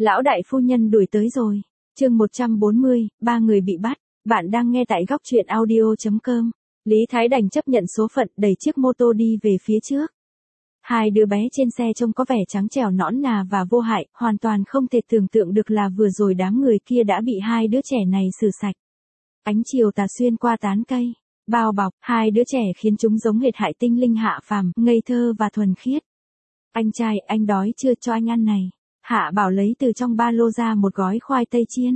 Lão đại phu nhân đuổi tới rồi. Chương 140, ba người bị bắt. Bạn đang nghe tại góc truyện audio.com. Lý Thái đành chấp nhận số phận, đẩy chiếc mô tô đi về phía trước. Hai đứa bé trên xe trông có vẻ trắng trẻo nõn nà và vô hại, hoàn toàn không thể tưởng tượng được là vừa rồi đám người kia đã bị hai đứa trẻ này xử sạch. Ánh chiều tà xuyên qua tán cây, bao bọc, hai đứa trẻ khiến chúng giống hệt hại tinh linh hạ phàm, ngây thơ và thuần khiết. Anh trai, anh đói chưa, cho anh ăn này. Hạ Bảo lấy từ trong ba lô ra một gói khoai tây chiên.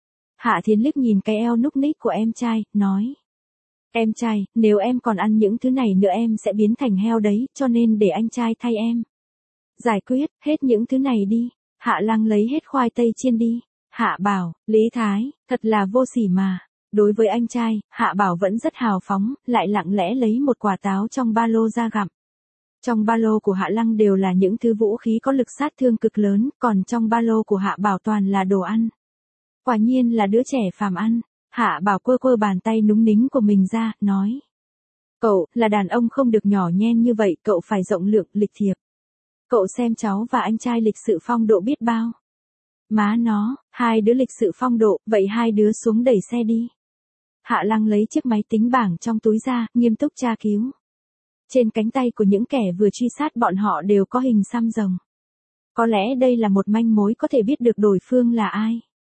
Hạ Thiến liếc nhìn cái eo núc ních của em trai, nói. Em trai, nếu em còn ăn những thứ này nữa em sẽ biến thành heo đấy, cho nên để anh trai thay em. Giải quyết, hết những thứ này đi. Hạ Lăng lấy hết khoai tây chiên đi. Hạ Bảo, Lý Thái, thật là vô sỉ mà. Đối với anh trai, Hạ Bảo vẫn rất hào phóng, lại lặng lẽ lấy một quả táo trong ba lô ra gặm. Trong ba lô của Hạ Lăng đều là những thứ vũ khí có lực sát thương cực lớn, còn trong ba lô của Hạ Bảo toàn là đồ ăn. Quả nhiên là đứa trẻ phàm ăn. Hạ Bảo quơ quơ bàn tay núng nính của mình ra, nói. Cậu, là đàn ông không được nhỏ nhen như vậy, cậu phải rộng lượng, lịch thiệp. Cậu xem cháu và anh trai lịch sự phong độ biết bao. Má nó, hai đứa lịch sự phong độ, vậy hai đứa xuống đẩy xe đi. Hạ Lăng lấy chiếc máy tính bảng trong túi ra, nghiêm túc tra cứu. Trên cánh tay của những kẻ vừa truy sát bọn họ đều có hình xăm rồng. Có lẽ đây là một manh mối có thể biết được đối phương là ai.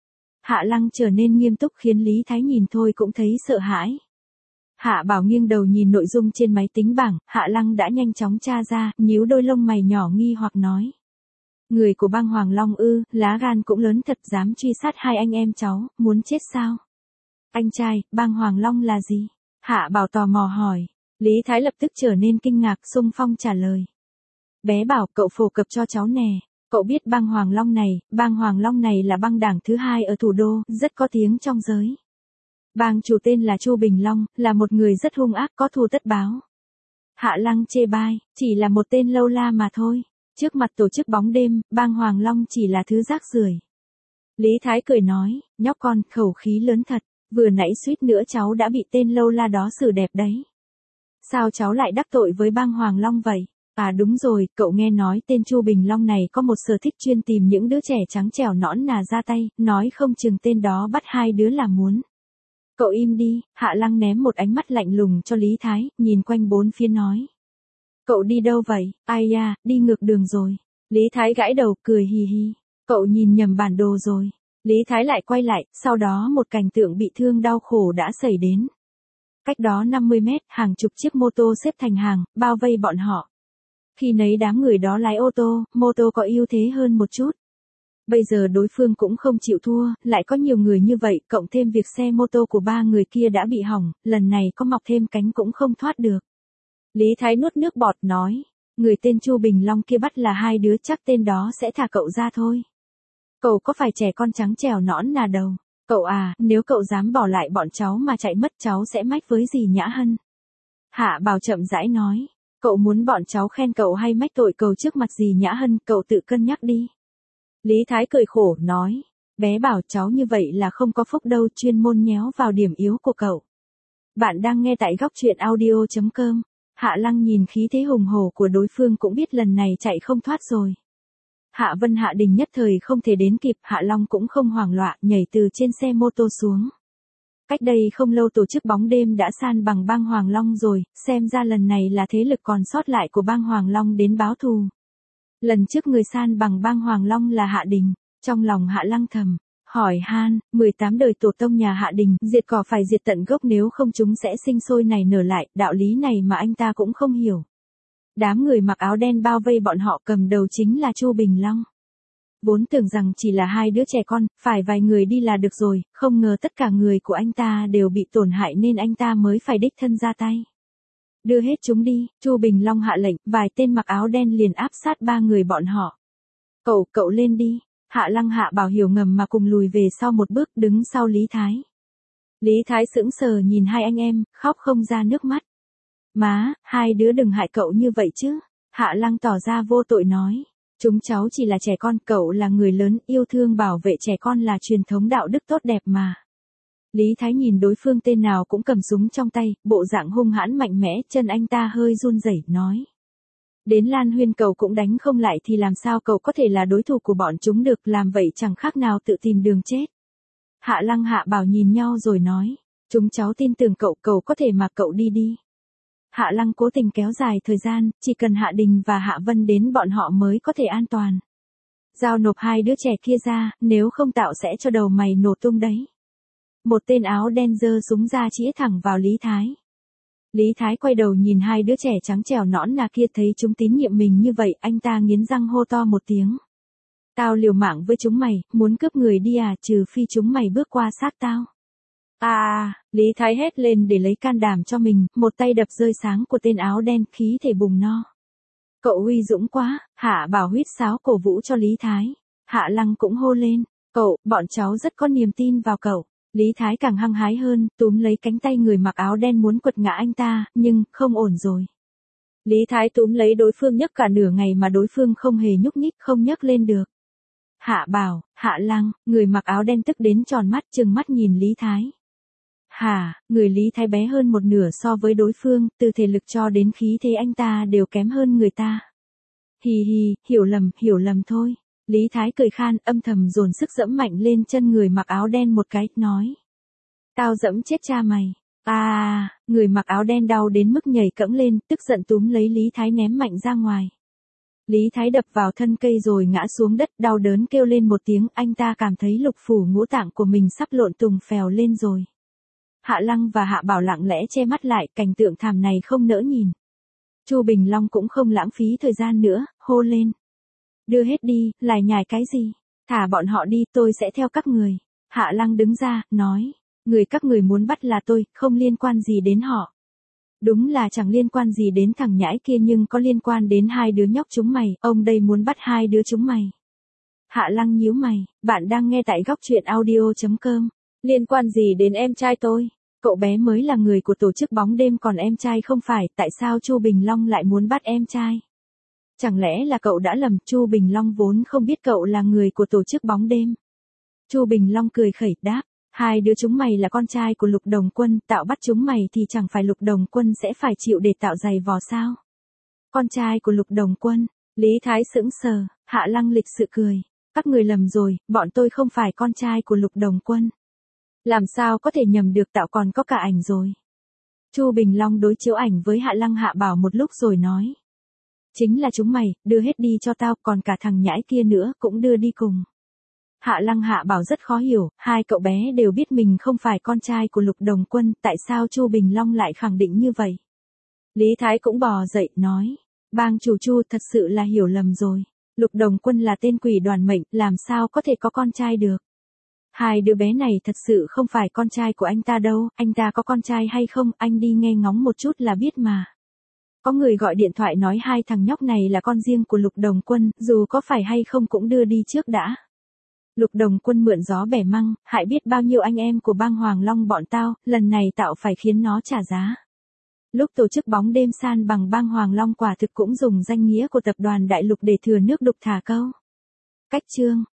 Hạ Lăng trở nên nghiêm túc khiến Lý Thái nhìn thôi cũng thấy sợ hãi. Hạ Bảo nghiêng đầu nhìn nội dung trên máy tính bảng, Hạ Lăng đã nhanh chóng tra ra, nhíu đôi lông mày nhỏ nghi hoặc nói. Người của bang Hoàng Long ư, lá gan cũng lớn thật, dám truy sát hai anh em cháu, muốn chết sao? Anh trai, bang Hoàng Long là gì? Hạ Bảo tò mò hỏi. Lý Thái lập tức trở nên kinh ngạc, xung phong trả lời. Bé Bảo, cậu phổ cập cho cháu nè. Cậu biết bang Hoàng Long này là bang đảng thứ hai ở thủ đô, rất có tiếng trong giới. Bang chủ tên là Chu Bình Long, là một người rất hung ác, có thù tất báo. Hạ Lăng chê bai, chỉ là một tên lâu la mà thôi. Trước mặt tổ chức bóng đêm, bang Hoàng Long chỉ là thứ rác rưởi. Lý Thái cười nói, nhóc con, khẩu khí lớn thật, vừa nãy suýt nữa cháu đã bị tên lâu la đó xử đẹp đấy. Sao cháu lại đắc tội với bang Hoàng Long vậy? À đúng rồi, cậu nghe nói tên Chu Bình Long này có một sở thích chuyên tìm những đứa trẻ trắng trẻo nõn nà ra tay, nói không chừng tên đó bắt hai đứa là muốn. Cậu im đi, Hạ Lăng ném một ánh mắt lạnh lùng cho Lý Thái, nhìn quanh bốn phía nói. Cậu đi đâu vậy? Ai da, đi ngược đường rồi. Lý Thái gãi đầu, cười hì hì. Cậu nhìn nhầm bản đồ rồi. Lý Thái lại quay lại, sau đó một cảnh tượng bị thương đau khổ đã xảy đến. Cách đó 50 mét, hàng chục chiếc mô tô xếp thành hàng, bao vây bọn họ. Khi nấy đám người đó lái ô tô, mô tô có ưu thế hơn một chút. Bây giờ đối phương cũng không chịu thua, lại có nhiều người như vậy, cộng thêm việc xe mô tô của ba người kia đã bị hỏng, lần này có mọc thêm cánh cũng không thoát được. Lý Thái nuốt nước bọt nói, người tên Chu Bình Long kia bắt là hai đứa, chắc tên đó sẽ thả cậu ra thôi. Cậu có phải trẻ con trắng trẻo nõn nà đâu. Cậu à, nếu cậu dám bỏ lại bọn cháu mà chạy mất cháu sẽ mách với dì Nhã Hân. Hạ Bảo chậm rãi nói. Cậu muốn bọn cháu khen cậu hay mách tội cậu trước mặt dì Nhã Hân, cậu tự cân nhắc đi. Lý Thái cười khổ, nói. Bé Bảo cháu như vậy là không có phúc đâu, chuyên môn nhéo vào điểm yếu của cậu. Bạn đang nghe tại góc truyện audio.com. Hạ Lăng nhìn khí thế hùng hổ của đối phương cũng biết lần này chạy không thoát rồi. Hạ Vân Hạ Đình nhất thời không thể đến kịp, Hạ Long cũng không hoảng loạn, nhảy từ trên xe mô tô xuống. Cách đây không lâu tổ chức bóng đêm đã san bằng bang Hoàng Long rồi, xem ra lần này là thế lực còn sót lại của bang Hoàng Long đến báo thù. Lần trước người san bằng bang Hoàng Long là Hạ Đình, trong lòng Hạ Lăng thầm, hỏi han, 18 đời tổ tông nhà Hạ Đình, diệt cỏ phải diệt tận gốc nếu không chúng sẽ sinh sôi nảy nở lại, đạo lý này mà anh ta cũng không hiểu. Đám người mặc áo đen bao vây bọn họ, cầm đầu chính là Chu Bình Long. Vốn tưởng rằng chỉ là hai đứa trẻ con, phải vài người đi là được rồi, không ngờ tất cả người của anh ta đều bị tổn hại nên anh ta mới phải đích thân ra tay. Đưa hết chúng đi, Chu Bình Long hạ lệnh, vài tên mặc áo đen liền áp sát ba người bọn họ. Cậu lên đi. Hạ Lăng Hạ Bảo hiểu ngầm mà cùng lùi về sau một bước, đứng sau Lý Thái. Lý Thái sững sờ nhìn hai anh em, khóc không ra nước mắt. Má, hai đứa đừng hại cậu như vậy chứ. Hạ Lăng tỏ ra vô tội nói. Chúng cháu chỉ là trẻ con, cậu là người lớn, yêu thương bảo vệ trẻ con là truyền thống đạo đức tốt đẹp mà. Lý Thái nhìn đối phương tên nào cũng cầm súng trong tay, bộ dạng hung hãn mạnh mẽ, chân anh ta hơi run rẩy, nói. Đến Lan Huyên cậu cũng đánh không lại thì làm sao cậu có thể là đối thủ của bọn chúng được, làm vậy chẳng khác nào tự tìm đường chết. Hạ Lăng Hạ Bảo nhìn nhau rồi nói, chúng cháu tin tưởng cậu, cậu có thể mà cậu đi đi. Hạ Lăng cố tình kéo dài thời gian, chỉ cần Hạ Đình và Hạ Vân đến bọn họ mới có thể an toàn. Giao nộp hai đứa trẻ kia ra, nếu không tạo sẽ cho đầu mày nổ tung đấy. Một tên áo đen giơ súng ra chĩa thẳng vào Lý Thái. Lý Thái quay đầu nhìn hai đứa trẻ trắng trẻo nõn nà kia, thấy chúng tín nhiệm mình như vậy, anh ta nghiến răng hô to một tiếng. Tao liều mạng với chúng mày, muốn cướp người đi à, trừ phi chúng mày bước qua sát tao. Lý Thái hét lên để lấy can đảm cho mình, một tay đập rơi sáng của tên áo đen, khí thể bùng no. Cậu uy dũng quá, Hạ Bảo huýt sáo cổ vũ cho Lý Thái. Hạ Lăng cũng hô lên, cậu, bọn cháu rất có niềm tin vào cậu. Lý Thái càng hăng hái hơn, túm lấy cánh tay người mặc áo đen muốn quật ngã anh ta, nhưng, không ổn rồi. Lý Thái túm lấy đối phương nhấc cả nửa ngày mà đối phương không hề nhúc nhích, không nhấc lên được. Hạ Bảo, Hạ Lăng, người mặc áo đen tức đến tròn mắt, trừng mắt nhìn Lý Thái. Người Lý Thái bé hơn một nửa so với đối phương, từ thể lực cho đến khí thế anh ta đều kém hơn người ta. Hì hì, hiểu lầm thôi. Lý Thái cười khan, âm thầm dồn sức dẫm mạnh lên chân người mặc áo đen một cái, nói. Tao dẫm chết cha mày. Người mặc áo đen đau đến mức nhảy cẫng lên, tức giận túm lấy Lý Thái ném mạnh ra ngoài. Lý Thái đập vào thân cây rồi ngã xuống đất, đau đớn kêu lên một tiếng, anh ta cảm thấy lục phủ ngũ tạng của mình sắp lộn tùng phèo lên rồi. Hạ Lăng và Hạ Bảo lặng lẽ che mắt lại, cảnh tượng thảm này không nỡ nhìn. Chu Bình Long cũng không lãng phí thời gian nữa, hô lên. Đưa hết đi, lải nhải cái gì? Thả bọn họ đi, tôi sẽ theo các người. Hạ Lăng đứng ra, nói. Người các người muốn bắt là tôi, không liên quan gì đến họ. Đúng là chẳng liên quan gì đến thằng nhãi kia nhưng có liên quan đến hai đứa nhóc chúng mày, ông đây muốn bắt hai đứa chúng mày. Hạ Lăng nhíu mày, bạn đang nghe tại góc truyện audio.com. Liên quan gì đến em trai tôi? Cậu bé mới là người của tổ chức bóng đêm còn em trai không phải, tại sao Chu Bình Long lại muốn bắt em trai? Chẳng lẽ là cậu đã lầm, Chu Bình Long vốn không biết cậu là người của tổ chức bóng đêm. Chu Bình Long cười khẩy đáp, hai đứa chúng mày là con trai của Lục Đồng Quân, tạo bắt chúng mày thì chẳng phải Lục Đồng Quân sẽ phải chịu để tạo giày vò sao? Con trai của Lục Đồng Quân, Lý Thái sững sờ, Hạ Lăng lịch sự cười, các người lầm rồi, bọn tôi không phải con trai của Lục Đồng Quân. Làm sao có thể nhầm được, tạo còn có cả ảnh rồi. Chu Bình Long đối chiếu ảnh với Hạ Lăng Hạ Bảo một lúc rồi nói. Chính là chúng mày, đưa hết đi cho tao, còn cả thằng nhãi kia nữa cũng đưa đi cùng. Hạ Lăng Hạ Bảo rất khó hiểu, hai cậu bé đều biết mình không phải con trai của Lục Đồng Quân, tại sao Chu Bình Long lại khẳng định như vậy. Lý Thái cũng bò dậy, nói. Bang chủ Chu thật sự là hiểu lầm rồi. Lục Đồng Quân là tên quỷ đoàn mệnh, làm sao có thể có con trai được. Hai đứa bé này thật sự không phải con trai của anh ta đâu, anh ta có con trai hay không, anh đi nghe ngóng một chút là biết mà. Có người gọi điện thoại nói hai thằng nhóc này là con riêng của Lục Đồng Quân, dù có phải hay không cũng đưa đi trước đã. Lục Đồng Quân mượn gió bẻ măng, hại biết bao nhiêu anh em của bang Hoàng Long bọn tao, lần này tạo phải khiến nó trả giá. Lúc tổ chức bóng đêm san bằng bang Hoàng Long quả thực cũng dùng danh nghĩa của tập đoàn Đại Lục để thừa nước đục thả câu. Cách chương